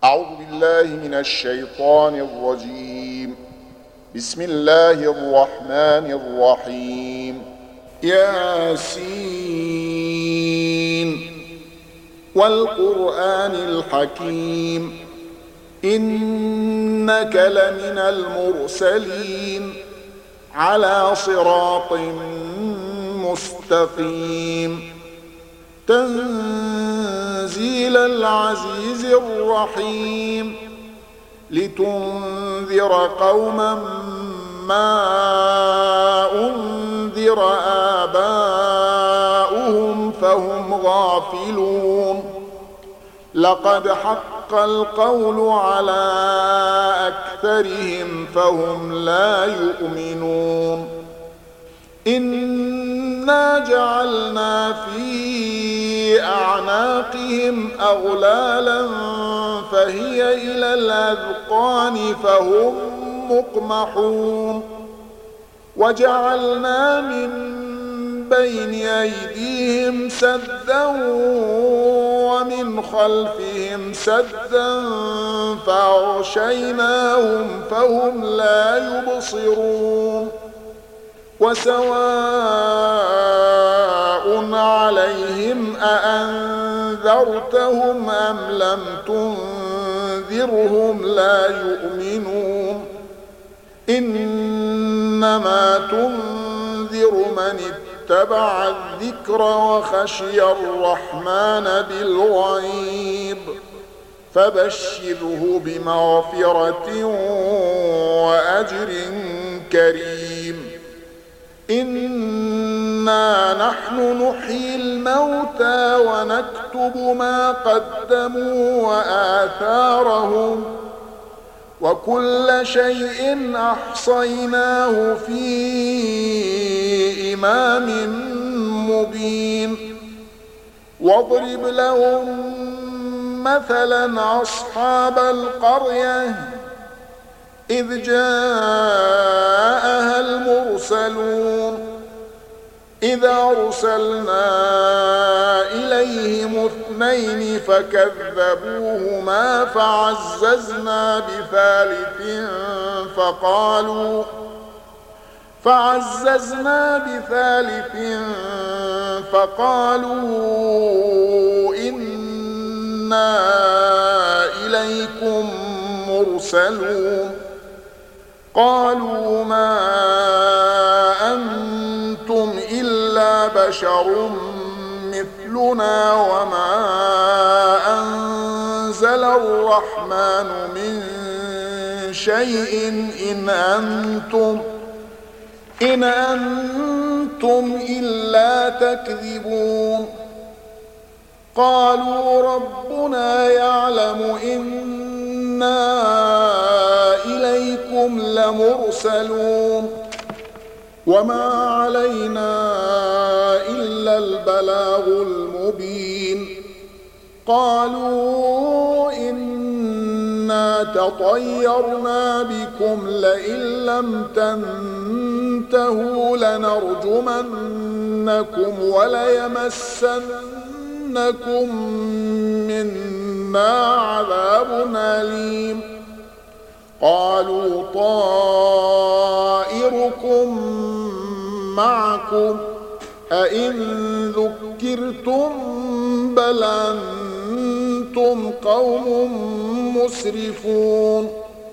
أعوذ بالله من الشيطان الرجيم. بسم الله الرحمن الرحيم. ياسين والقرآن الحكيم إنك لمن المرسلين على صراط مستقيم تنزيل العزيز الرحيم لتنذر قوما ما أنذر آباؤهم فهم غافلون لقد حق القول على أكثرهم فهم لا يؤمنون إنا جعلنا في أعناقهم أغلالا فهي إلى الأذقان فهم مقمحون وجعلنا من بين أيديهم سدا ومن خلفهم سدا فأغشيناهم فهم لا يبصرون وسواء عليهم أأنذرتهم أم لم تنذرهم لا يؤمنون إنما تنذر من اتبع الذكر وخشي الرحمن بالغيب فبشره بمغفرة وأجر كريم إنا نحن نحيي الموتى ونكتب ما قدموا وآثارهم وكل شيء أحصيناه في إمام مبين واضرب لهم مثلا أصحاب القرية إذ جاءها المرسلون إذ أرسلنا إليهم 2 فكذبوهما فعززنا بثالث فقالوا إنا إليكم مرسلون قالوا ما أنتم إلا بشر مثلنا وما أنزل الرحمن من شيء إن أنتم إلا تكذبون قالوا ربنا يعلم إنا إليكم لمرسلون وما علينا إلا البلاغ المبين قالوا إنا تطيرنا بكم لئن لم تنتهوا لنرجمنكم وليمسنكم منا عذاب أليم قالوا طائركم معكم أئن ذكرتم بل أنتم قوم مسرفون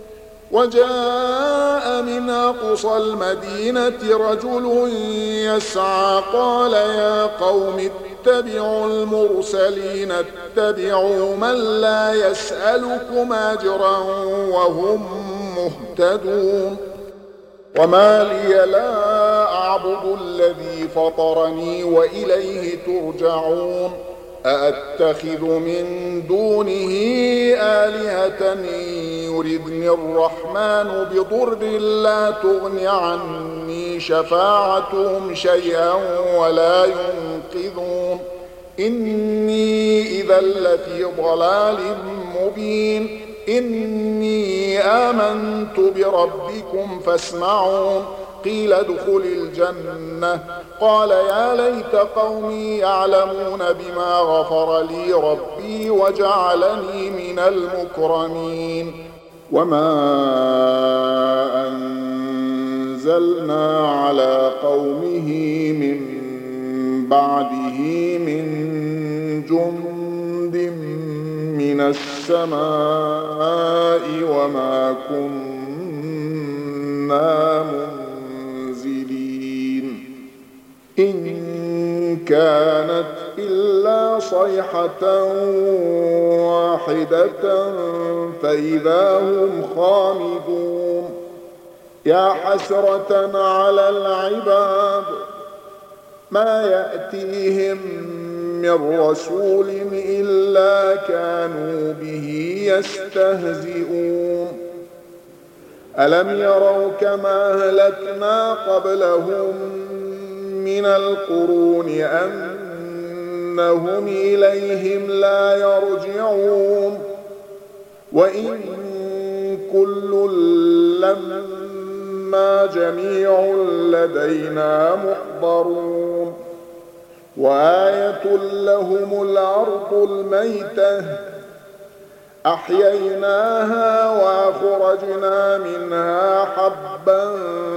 وجاء من أقصى المدينة رجل يسعى قال يا قوم اتبعوا المرسلين اتبعوا من لا يسألكم أجرا وهم مهتدون وما لي لا أعبد الذي فطرني وإليه ترجعون أأتخذ من دونه آلهة يردني الرحمن بضر لا تغن عني شفاعتهم شيئا ولا ينقذون إني إذا لفي ضلال مبين إني آمنت بربكم فاسمعون قيل ادخل الجنة قال يا ليت قومي يعلمون بما غفر لي ربي وجعلني من المكرمين وما أنزلنا على قومه من بعده من جند من السماء وما كنا منزلين إن كانت إلا صيحة واحدة فإذا هم خامدون يا حسرة على العباد ما يأتيهم من رسول إلا كانوا به يستهزئون ألم يروا كما أهلكنا قبلهم من القرون أنهم إليهم لا يرجعون وإن كل لما جميع لدينا محضرون وآية لهم الأرض الميتة أحييناها وأخرجنا منها حبا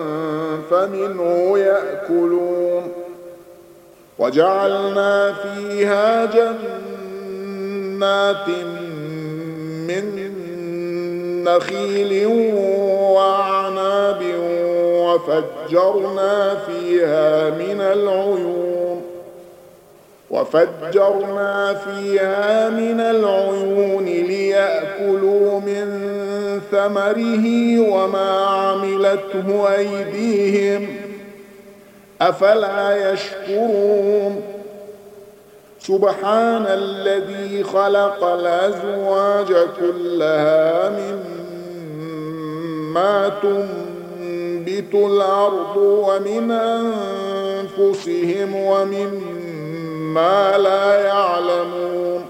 فمنه يأكلون وجعلنا فيها جنات من نخيل وأعناب وفجرنا فيها من العيون ليأكلوا من ثمره وما عملته أيديهم أفلا يشكرون سبحان الذي خلق الأزواج كلها مما تنبت الأرض ومن أنفسهم ومما لا يعلمون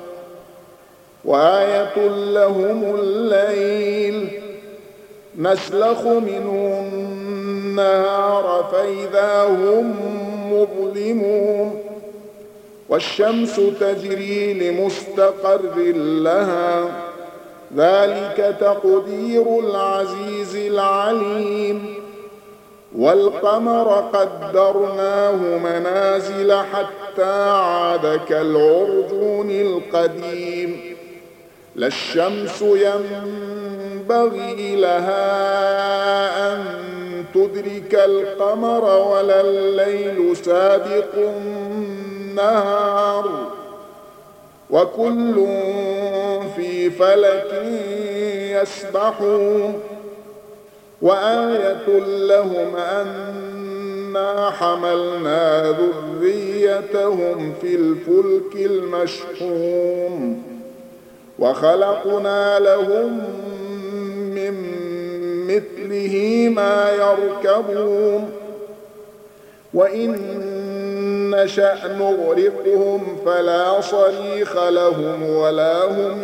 وآية لهم الليل نسلخ منه النهار فإذا هم مظلمون والشمس تجري لمستقر لها ذلك تقدير العزيز العليم والقمر قدرناه منازل حتى عاد كالعرجون القديم لا الشمس ينبغي لها أن تدرك القمر ولا الليل سابق النهار وكل في فلك يسبحون وآية لهم أنا حملنا ذريتهم في الفلك المشحون وخلقنا لهم من مثله ما يركبون وإن نشأ نغرقهم فلا صريخ لهم ولا هم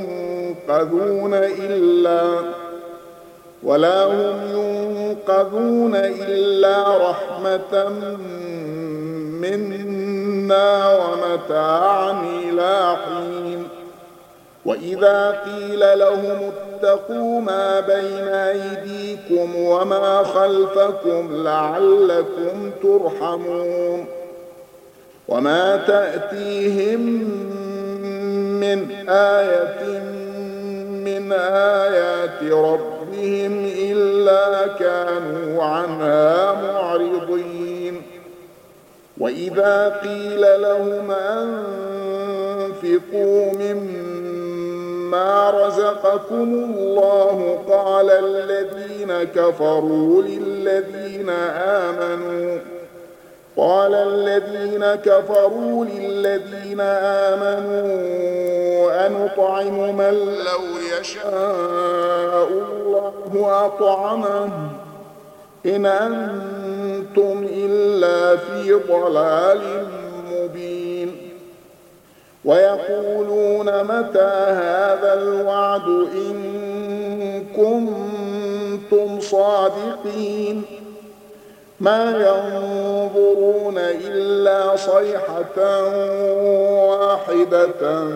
ينقذون إلا رحمة منا ومتاعا إلى حين وإذا قيل لهم اتقوا ما بين أيديكم وما خلفكم لعلكم ترحمون وما تأتيهم من آية من آيات ربهم إلا كانوا عنها معرضين وإذا قيل لهم أنفقوا مما رزقكم الله قال الذين كفروا للذين آمنوا أنطعم من لو يشاء الله أطعمه إن أنتم إلا في ضلال مبين ويقولون متى هذا الوعد إن كنتم صادقين ما ينظرون إلا صيحة واحدة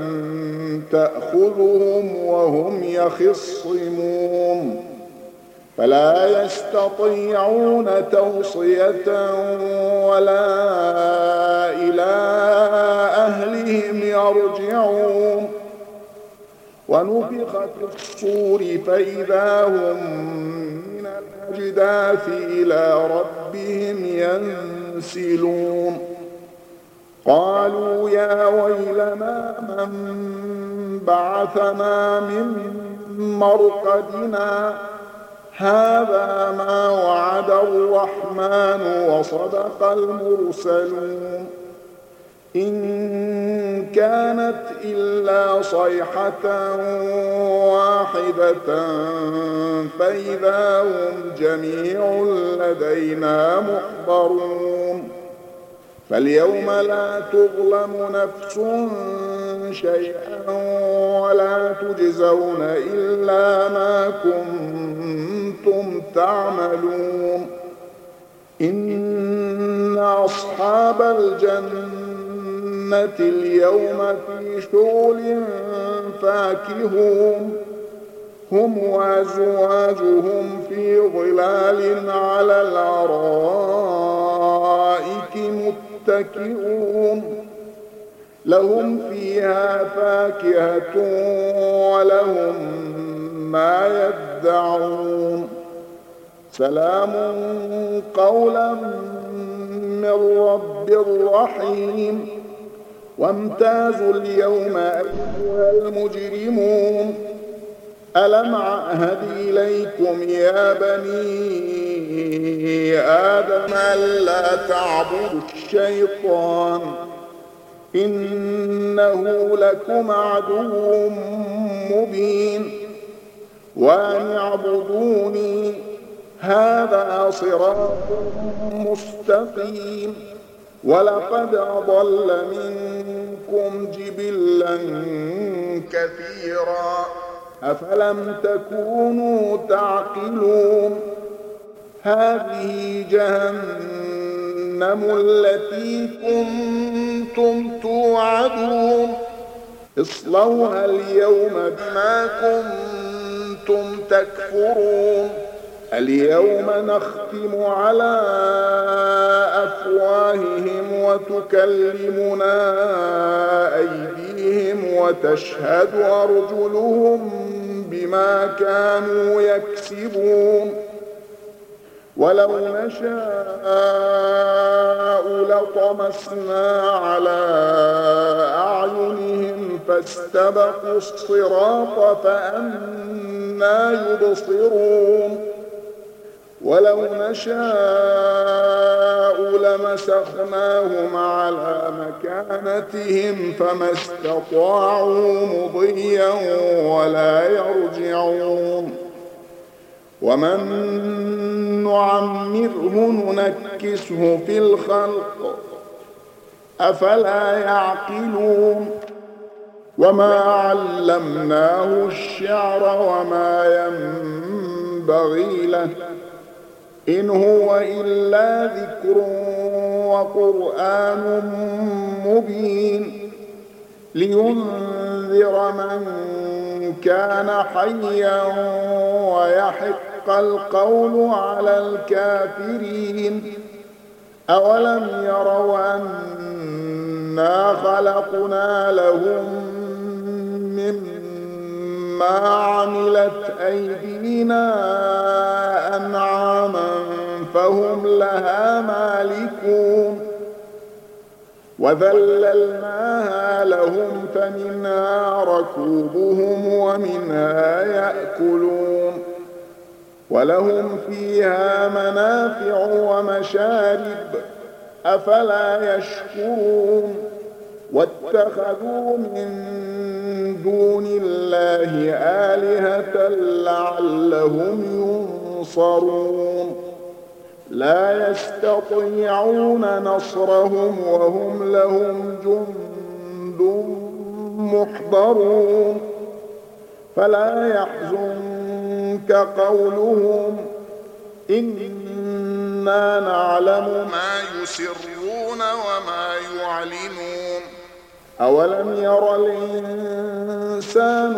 تأخذهم وهم يخصمون فلا يستطيعون توصية ولا إلى أهلهم يرجعون ونفخ في الصور فإذا هم من الأجداث إلى ربهم ينسلون قالوا يا ويلنا من بعثنا من مرقدنا هذا ما وعد الرحمن وصدق المرسلون إن كانت إلا صيحة واحدة فإذا هم جميع لدينا محضرون فاليوم لا تظلم نفس شيئا ولا تجزون إلا ما كنتم تعملون إن أصحاب الجنة اليوم في شغل فاكهون هم وأزواجهم في ظلال على الأرائك متكئون لهم فيها فاكهة ولهم ما يدعون سلام قولا من رب رحيم وامتازوا اليوم أيها المجرمون ألم أعهد إليكم يا بني آدم ألا تعبدوا الشيطان إنه لكم عدو مبين وأن اعبدوني هذا صراط مستقيم ولقد أضل منكم جبلا كثيرا أفلم تكونوا تعقلون هذه جهنم التي كنتم توعدون اصلوها اليوم بما كنتم تكفرون اليوم نختم على أفواههم وتكلمنا أيديهم وتشهد أرجلهم بما كانوا يكسبون ولو نشاء لطمسنا على أعينهم فاستبقوا الصراط فأنى يبصرون ولو نشاء لمسخناهم على مكانتهم فما استطاعوا مضيا ولا يرجعون ومن نعمره ننكسه في الخلق أفلا يعقلون وما علمناه الشعر وما ينبغي له إن هو إلا ذكر وقرآن مبين لينذر من كان حيا ويحق القول على الكافرين أولم يروا أنا خلقنا لهم مما عملت أيدينا أنعاما فهم لها مالكون وذللناها لهم فمنها ركوبهم ومنها يأكلون ولهم فيها منافع ومشارب أفلا يشكرون واتخذوا من دون الله آلهة لعلهم ينصرون لا يستطيعون نصرهم وهم لهم جند محضرون فلا يحزنك قولهم إن إنا نعلم ما يسرون وما يعلنون أولم ير الإنسان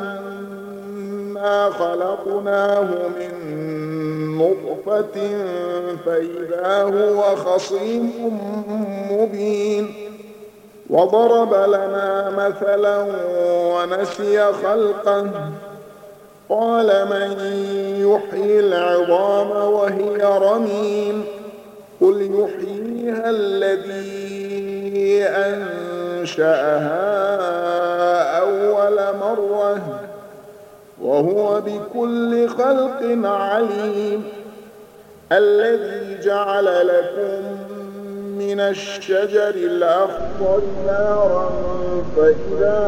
أنا خلقناه من نطفة فإذا هو خصيم مبين وضرب لنا مثلا ونسي خلقه قال من يحيي العظام وهي رميم قل يحييها الذي أنشأها أول مرة وهو بكل خلق عليم الذي جعل لكم من الشجر الأخضر نارا فإذا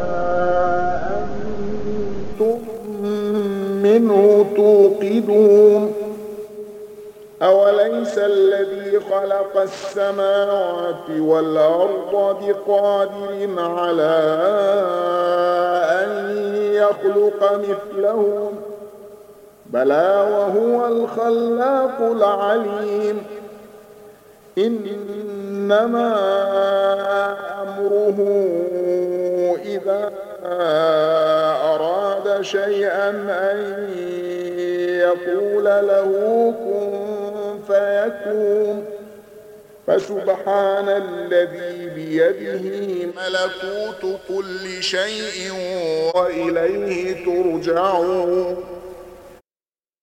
أنتم منه توقدون أوليس الذي خلق السماوات والأرض بقادر على أن يخلق مثلهم بلى وهو الخلاق العليم إنما أمره إذا أراد شيئا أن يقول له كن فيكون فسبحان الذي بيده ملكوت كل شيء وإليه ترجعون